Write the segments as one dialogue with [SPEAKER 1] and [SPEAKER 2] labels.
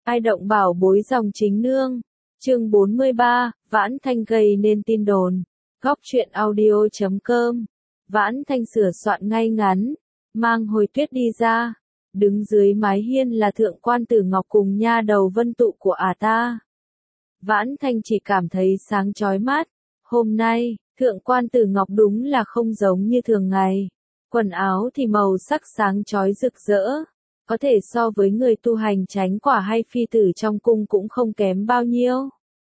[SPEAKER 1] Ai động bảo bối dòng chính nương. Chương 43, Vãn Thanh gây nên tin đồn. Góc truyện audio.com. Vãn Thanh sửa soạn ngay ngắn, mang Hồi Tuyết đi ra. Đứng dưới mái hiên là Thượng Quan Tử Ngọc cùng nha đầu Vân Tụ của ta. Vãn Thanh chỉ cảm thấy sáng chói mắt. Hôm nay, Thượng Quan Tử Ngọc đúng là không giống như thường ngày. Quần áo thì màu sắc sáng chói rực rỡ. Có thể so với người tu hành chánh quả hay phi tử trong cung cũng không kém bao nhiêu.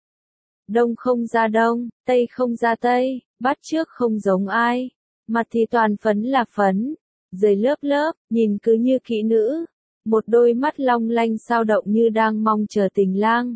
[SPEAKER 1] Đông không ra đông, tây không ra tây, bắt chước không giống ai. Mặt thì toàn phấn là phấn, giày lớp lớp, nhìn cứ như kỹ nữ. Một đôi mắt long lanh sao động như đang mong chờ tình lang.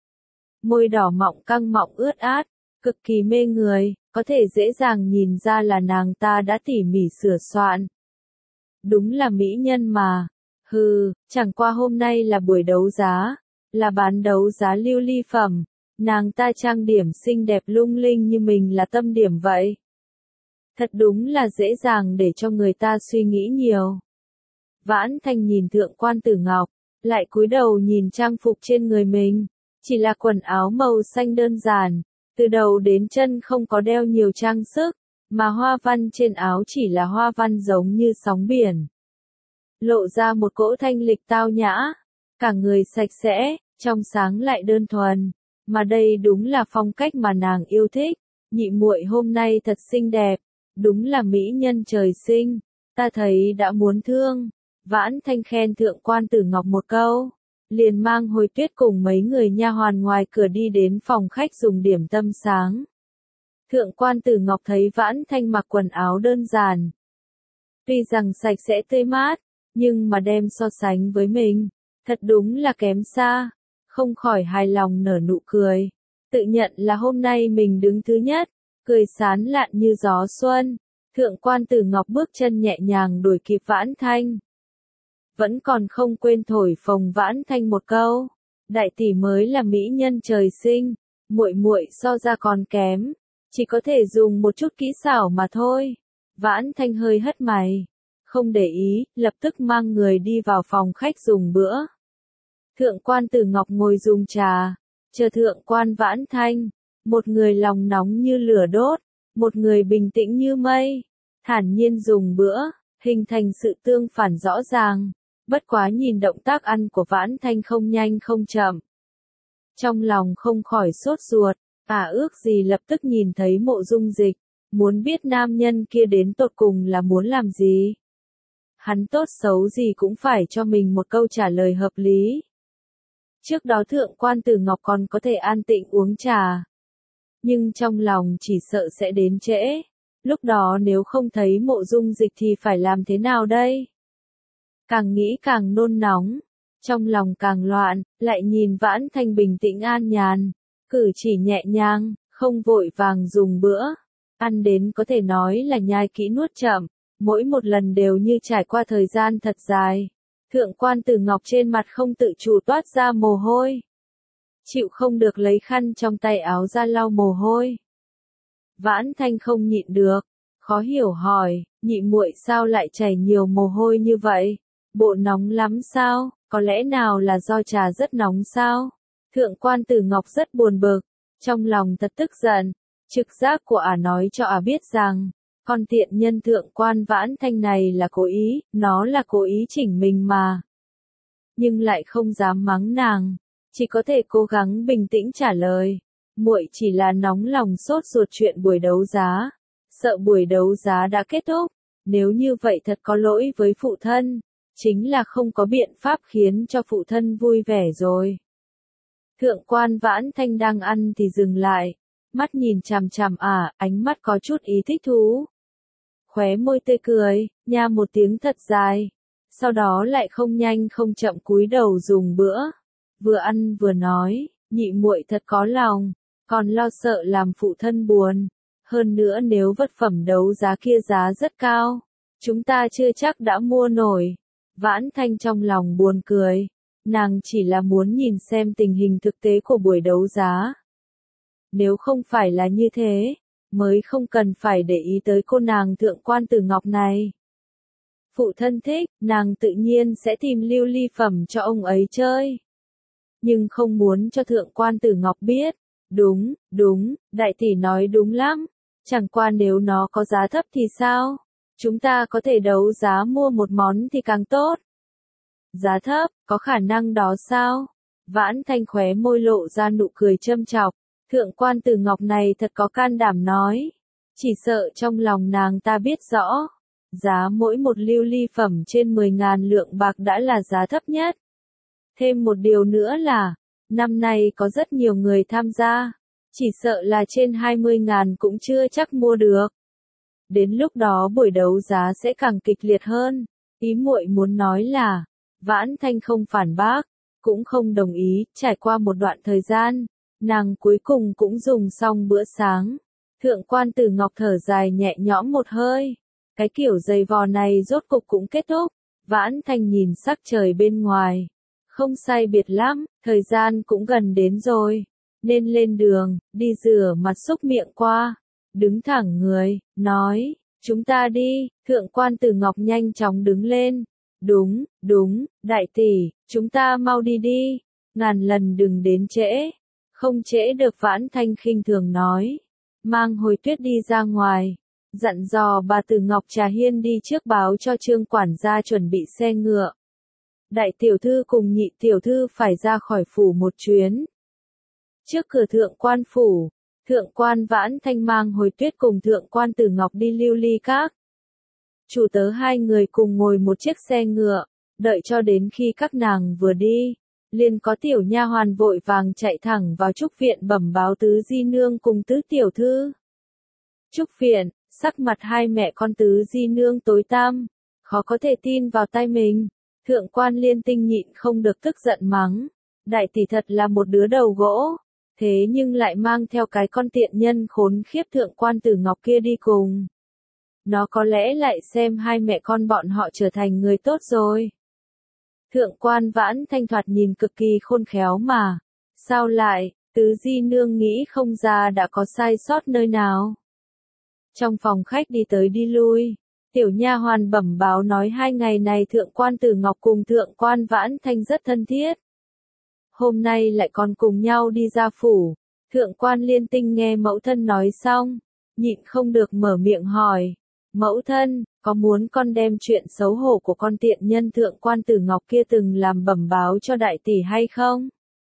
[SPEAKER 1] Môi đỏ mọng căng mọng ướt át, cực kỳ mê người, có thể dễ dàng nhìn ra là nàng ta đã tỉ mỉ sửa soạn. Đúng là mỹ nhân mà. Hừ, chẳng qua hôm nay là buổi đấu giá, là bán đấu giá lưu ly phẩm, nàng ta trang điểm xinh đẹp lung linh như mình là tâm điểm vậy. Thật đúng là dễ dàng để cho người ta suy nghĩ nhiều. Vãn Thanh nhìn Thượng Quan Tử Ngọc, lại cúi đầu nhìn trang phục trên người mình, chỉ là quần áo màu xanh đơn giản, từ đầu đến chân không có đeo nhiều trang sức, mà hoa văn trên áo chỉ là hoa văn giống như sóng biển. Lộ ra một cỗ thanh lịch tao nhã, cả người sạch sẽ, trong sáng lại đơn thuần, mà đây đúng là phong cách mà nàng yêu thích. Nhị muội hôm nay thật xinh đẹp, đúng là mỹ nhân trời sinh, ta thấy đã muốn thương. Vãn Thanh khen Thượng Quan Tử Ngọc một câu, liền mang Hồi Tuyết cùng mấy người nha hoàn ngoài cửa đi đến phòng khách dùng điểm tâm sáng. Thượng Quan Tử Ngọc thấy Vãn Thanh mặc quần áo đơn giản, tuy rằng sạch sẽ tươi mát, nhưng mà đem so sánh với mình, thật đúng là kém xa, không khỏi hài lòng nở nụ cười, tự nhận là hôm nay mình đứng thứ nhất, cười sán lạn như gió xuân. Thượng Quan Tử Ngọc bước chân nhẹ nhàng đuổi kịp Vãn Thanh. Vẫn còn không quên thổi phồng Vãn Thanh một câu, đại tỷ mới là mỹ nhân trời sinh, muội muội so ra còn kém, chỉ có thể dùng một chút kỹ xảo mà thôi. Vãn Thanh hơi hất mày, không để ý, lập tức mang người đi vào phòng khách dùng bữa. Thượng Quan Tử Ngọc ngồi dùng trà, chờ Thượng Quan Vãn Thanh, một người lòng nóng như lửa đốt, một người bình tĩnh như mây, thản nhiên dùng bữa, hình thành sự tương phản rõ ràng, bất quá nhìn động tác ăn của Vãn Thanh không nhanh không chậm. Trong lòng không khỏi sốt ruột, ước gì lập tức nhìn thấy Mộ Dung Dịch, muốn biết nam nhân kia đến tột cùng là muốn làm gì. Hắn tốt xấu gì cũng phải cho mình một câu trả lời hợp lý. Trước đó Thượng Quan Tử Ngọc còn có thể an tĩnh uống trà. Nhưng trong lòng chỉ sợ sẽ đến trễ. Lúc đó nếu không thấy Mộ Dung Dịch thì phải làm thế nào đây? Càng nghĩ càng nôn nóng. Trong lòng càng loạn, lại nhìn Vãn Thanh bình tĩnh an nhàn. Cử chỉ nhẹ nhàng, không vội vàng dùng bữa. Ăn đến có thể nói là nhai kỹ nuốt chậm. Mỗi một lần đều như trải qua thời gian thật dài. Thượng Quan Tử Ngọc trên mặt không tự chủ toát ra mồ hôi. Chịu không được lấy khăn trong tay áo ra lau mồ hôi. Vãn Thanh không nhịn được, khó hiểu hỏi, nhị muội sao lại chảy nhiều mồ hôi như vậy? Bộ nóng lắm sao? Có lẽ nào là do trà rất nóng sao? Thượng Quan Tử Ngọc rất buồn bực, trong lòng thật tức giận. Trực giác của nói cho biết rằng, con tiện nhân Thượng Quan Vãn Thanh này là cố ý, nó là cố ý chỉnh mình mà. Nhưng lại không dám mắng nàng, chỉ có thể cố gắng bình tĩnh trả lời. Muội chỉ là nóng lòng sốt ruột chuyện buổi đấu giá, sợ buổi đấu giá đã kết thúc, nếu như vậy thật có lỗi với phụ thân, chính là không có biện pháp khiến cho phụ thân vui vẻ rồi. Thượng Quan Vãn Thanh đang ăn thì dừng lại, mắt nhìn chằm chằm ánh mắt có chút ý thích thú. Khóe môi tươi cười, nha một tiếng thật dài, sau đó lại không nhanh không chậm cúi đầu dùng bữa, vừa ăn vừa nói, nhị muội thật có lòng, còn lo sợ làm phụ thân buồn, hơn nữa nếu vật phẩm đấu giá kia giá rất cao, chúng ta chưa chắc đã mua nổi. Vãn Thanh trong lòng buồn cười, nàng chỉ là muốn nhìn xem tình hình thực tế của buổi đấu giá. Nếu không phải là như thế, mới không cần phải để ý tới cô nàng Thượng Quan Tử Ngọc này. Phụ thân thích, nàng tự nhiên sẽ tìm lưu ly phẩm cho ông ấy chơi. nhưng không muốn cho thượng quan Tử Ngọc biết. Đúng, đúng, đại tỷ nói đúng lắm. Chẳng qua nếu nó có giá thấp thì sao? Chúng ta có thể đấu giá mua một món thì càng tốt. Giá thấp, có khả năng đó sao? Vãn Thanh khóe môi lộ ra nụ cười châm chọc. Thượng quan Tử Ngọc này thật có can đảm nói. Chỉ sợ trong lòng nàng ta biết rõ. Giá mỗi một lưu ly phẩm trên 10.000 lượng bạc đã là giá thấp nhất. Thêm một điều nữa là, năm nay có rất nhiều người tham gia. Chỉ sợ là trên 20.000 cũng chưa chắc mua được. Đến lúc đó buổi đấu giá sẽ càng kịch liệt hơn. Ý muội muốn nói là, Vãn Thanh không phản bác, cũng không đồng ý. Trải qua một đoạn thời gian, nàng cuối cùng cũng dùng xong bữa sáng. Thượng quan Tử Ngọc thở dài nhẹ nhõm một hơi. Cái kiểu giày vò này rốt cục cũng kết thúc. Vãn Thanh nhìn sắc trời bên ngoài. Không sai biệt lắm, thời gian cũng gần đến rồi. Nên lên đường, đi rửa mặt xúc miệng qua. Đứng thẳng người, nói, chúng ta đi. Thượng quan Tử Ngọc nhanh chóng đứng lên. Đúng, đúng, đại tỷ, chúng ta mau đi đi. Ngàn lần đừng đến trễ. Không trễ được, Vãn Thanh khinh thường nói. Mang Hồi Tuyết đi ra ngoài. Dặn dò bà Tử Ngọc Trà Hiên đi trước báo cho Trương quản gia chuẩn bị xe ngựa. Đại tiểu thư cùng nhị tiểu thư phải ra khỏi phủ một chuyến. Trước cửa thượng quan phủ, thượng quan Vãn Thanh mang Hồi Tuyết cùng thượng quan Tử Ngọc đi lưu ly các. Chủ tớ hai người cùng ngồi một chiếc xe ngựa, đợi cho đến khi các nàng vừa đi, liền có tiểu nha hoàn vội vàng chạy thẳng vào trúc viện bẩm báo tứ di nương cùng tứ tiểu thư. Trúc viện, sắc mặt hai mẹ con tứ di nương tối tăm, khó có thể tin vào tai mình. Thượng quan Liên Tinh nhịn không được tức giận mắng, đại tỷ thật là một đứa đầu gỗ, thế nhưng lại mang theo cái con tiện nhân khốn khiếp thượng quan Tử Ngọc kia đi cùng. Nó có lẽ lại xem hai mẹ con bọn họ trở thành người tốt rồi. Thượng quan Vãn Thanh thoạt nhìn cực kỳ khôn khéo mà, sao lại, tứ di nương nghĩ không ra đã có sai sót nơi nào. Trong phòng khách đi tới đi lui, tiểu nha hoàn bẩm báo nói 2 ngày này thượng quan Tử Ngọc cùng thượng quan Vãn Thanh rất thân thiết. Hôm nay lại còn cùng nhau đi ra phủ. Thượng quan Liên Tinh nghe mẫu thân nói xong, nhịn không được mở miệng hỏi. Mẫu thân, có muốn con đem chuyện xấu hổ của con tiện nhân thượng quan Tử Ngọc kia từng làm bẩm báo cho đại tỷ hay không?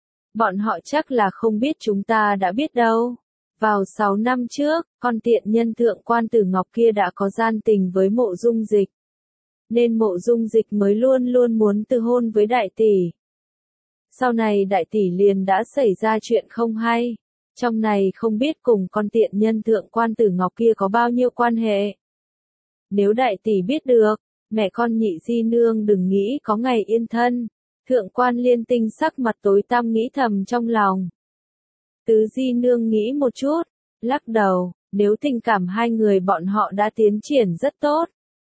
[SPEAKER 1] Bọn họ chắc là không biết, chúng ta đã biết đâu. Vào 6 năm trước, con tiện nhân thượng quan Tử Ngọc kia đã có gian tình với Mộ Dung Dịch. Nên Mộ Dung Dịch mới luôn luôn muốn từ hôn với đại tỷ. Sau này đại tỷ liền đã xảy ra chuyện không hay. Trong này không biết cùng con tiện nhân thượng quan Tử Ngọc kia có bao nhiêu quan hệ. Nếu đại tỷ biết được, mẹ con nhị di nương đừng nghĩ có ngày yên thân. Thượng quan Liên Tinh sắc mặt tối tăm nghĩ thầm trong lòng. Tứ di nương nghĩ một chút, lắc đầu, nếu tình cảm hai người bọn họ đã tiến triển rất tốt.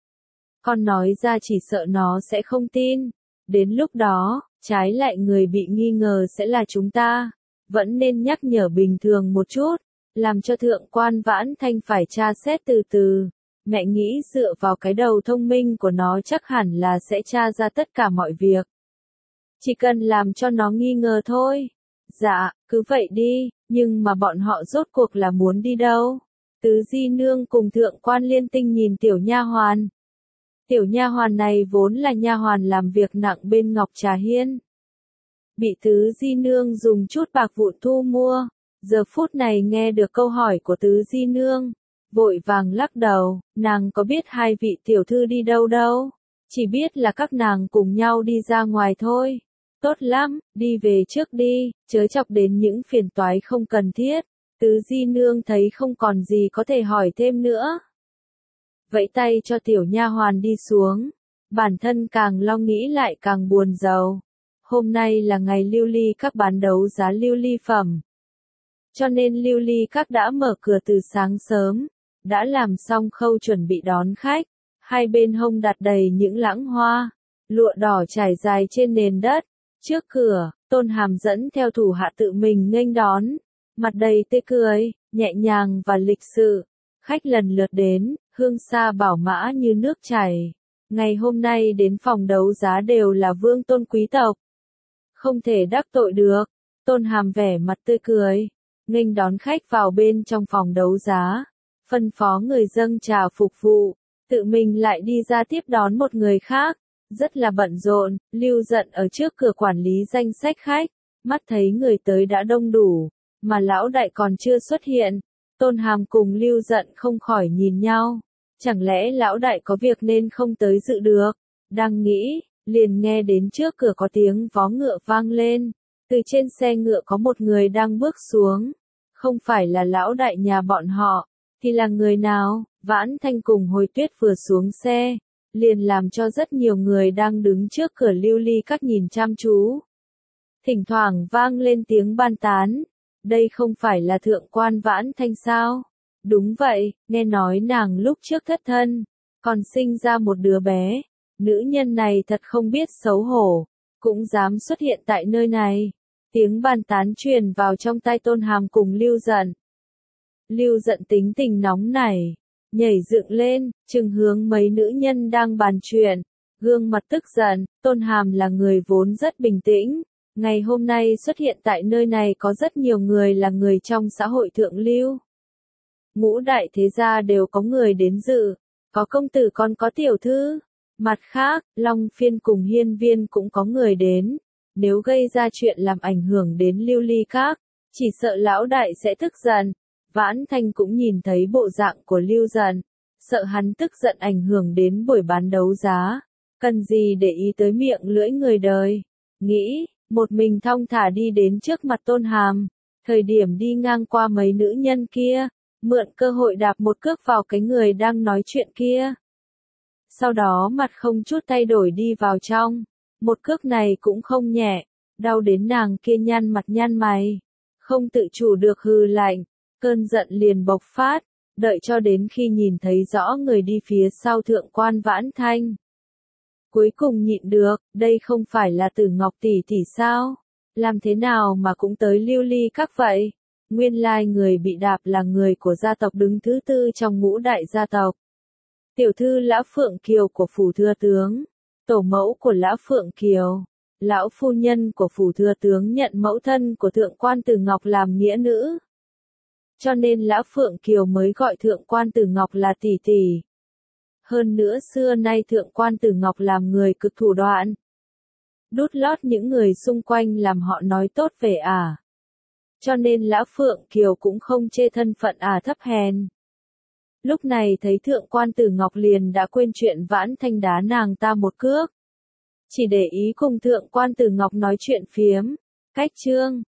[SPEAKER 1] Con nói ra chỉ sợ nó sẽ không tin. Đến lúc đó, trái lại người bị nghi ngờ sẽ là chúng ta. Vẫn nên nhắc nhở bình thường một chút, làm cho thượng quan Vãn Thanh phải tra xét từ từ. Mẹ nghĩ dựa vào cái đầu thông minh của nó chắc hẳn là sẽ tra ra tất cả mọi việc. Chỉ cần làm cho nó nghi ngờ thôi. Dạ, cứ vậy đi, nhưng mà bọn họ rốt cuộc là muốn đi đâu? Tứ di nương cùng thượng quan Liên Tinh nhìn tiểu nha hoàn. Tiểu nha hoàn này vốn là nha hoàn làm việc nặng bên Ngọc Trà Hiên. Bị tứ di nương dùng chút bạc vụn thu mua. Giờ phút này nghe được câu hỏi của tứ di nương, vội vàng lắc đầu, nàng có biết hai vị tiểu thư đi đâu đâu. Chỉ biết là các nàng cùng nhau đi ra ngoài thôi. Tốt lắm, đi về trước đi, chớ chọc đến những phiền toái không cần thiết. Tứ di nương thấy không còn gì có thể hỏi thêm nữa. Vẫy tay cho tiểu nha hoàn đi xuống. Bản thân càng lo nghĩ lại càng buồn rầu. Hôm nay là ngày lưu ly các bán đấu giá lưu ly phẩm. Cho nên lưu ly các đã mở cửa từ sáng sớm. Đã làm xong khâu chuẩn bị đón khách. Hai bên hông đặt đầy những lãng hoa. Lụa đỏ trải dài trên nền đất. Trước cửa, Tôn Hàm dẫn theo thủ hạ tự mình nghênh đón. Mặt đầy tươi cười, nhẹ nhàng và lịch sự. Khách lần lượt đến, hương xa bảo mã như nước chảy. Ngày hôm nay đến phòng đấu giá đều là vương tôn quý tộc. không thể đắc tội được. Tôn Hàm vẻ mặt tươi cười, nghênh đón khách vào bên trong phòng đấu giá, phân phó người dâng trà phục vụ, tự mình lại đi ra tiếp đón một người khác, rất là bận rộn. Lưu Dận ở trước cửa quản lý danh sách khách, mắt thấy người tới đã đông đủ, mà lão đại còn chưa xuất hiện. Tôn Hàm cùng Lưu Dận không khỏi nhìn nhau, chẳng lẽ lão đại có việc nên không tới dự được. Đang nghĩ, liền nghe đến trước cửa có tiếng vó ngựa vang lên, từ trên xe ngựa có một người đang bước xuống, không phải là lão đại nhà bọn họ, thì là người nào? Vãn Thanh cùng Hồi Tuyết vừa xuống xe, liền làm cho rất nhiều người đang đứng trước cửa Lưu Ly Các nhìn chăm chú. Thỉnh thoảng vang lên tiếng bàn tán, đây không phải là thượng quan Vãn Thanh sao? Đúng vậy, nghe nói nàng lúc trước thất thân, còn sinh ra một đứa bé, nữ nhân này thật không biết xấu hổ, cũng dám xuất hiện tại nơi này. Tiếng bàn tán truyền vào trong tai Tôn Hàm cùng Lưu Dận. Lưu Dận tính tình nóng nảy, nhảy dựng lên, trừng hướng mấy nữ nhân đang bàn chuyện, gương mặt tức giận. Tôn Hàm là người vốn rất bình tĩnh, ngày hôm nay xuất hiện tại nơi này có rất nhiều người là người trong xã hội thượng lưu. Ngũ đại thế gia đều có người đến dự, có công tử còn có tiểu thư. Mặt khác, Long Phiên cùng Hiên Viên cũng có người đến, nếu gây ra chuyện làm ảnh hưởng đến Lưu Ly Các, chỉ sợ lão đại sẽ tức giận. Vãn Thanh cũng nhìn thấy bộ dạng của Lưu Dận, sợ hắn tức giận ảnh hưởng đến buổi bán đấu giá, cần gì để ý tới miệng lưỡi người đời. Nghĩ, một mình thong thả đi đến trước mặt Tôn Hàm, thời điểm đi ngang qua mấy nữ nhân kia, mượn cơ hội đạp một cước vào cái người đang nói chuyện kia. Sau đó mặt không chút thay đổi đi vào trong, một cước này cũng không nhẹ, đau đến nàng kia nhăn mặt nhăn mày, không tự chủ được hừ lạnh, cơn giận liền bộc phát, đợi cho đến khi nhìn thấy rõ người đi phía sau thượng quan Vãn Thanh. Cuối cùng nhịn được, đây không phải là Tử Ngọc tỷ tỷ sao? Làm thế nào mà cũng tới Lưu Ly Các vậy? Nguyên lai người bị đạp là người của gia tộc đứng thứ tư trong ngũ đại gia tộc. Tiểu thư Lã Phượng Kiều của phủ thừa tướng, tổ mẫu của Lã Phượng Kiều, lão phu nhân của phủ thừa tướng nhận mẫu thân của thượng quan Tử Ngọc làm nghĩa nữ. Cho nên Lã Phượng Kiều mới gọi thượng quan Tử Ngọc là tỷ tỷ. Hơn nữa xưa nay thượng quan Tử Ngọc làm người cực thủ đoạn, đút lót những người xung quanh làm họ nói tốt về ả. Cho nên Lã Phượng Kiều cũng không chê thân phận ả thấp hèn. Lúc này thấy thượng quan Tử Ngọc liền đã quên chuyện Vãn Thanh đá nàng ta một cước, chỉ để ý cùng thượng quan Tử Ngọc nói chuyện phiếm. Cách chương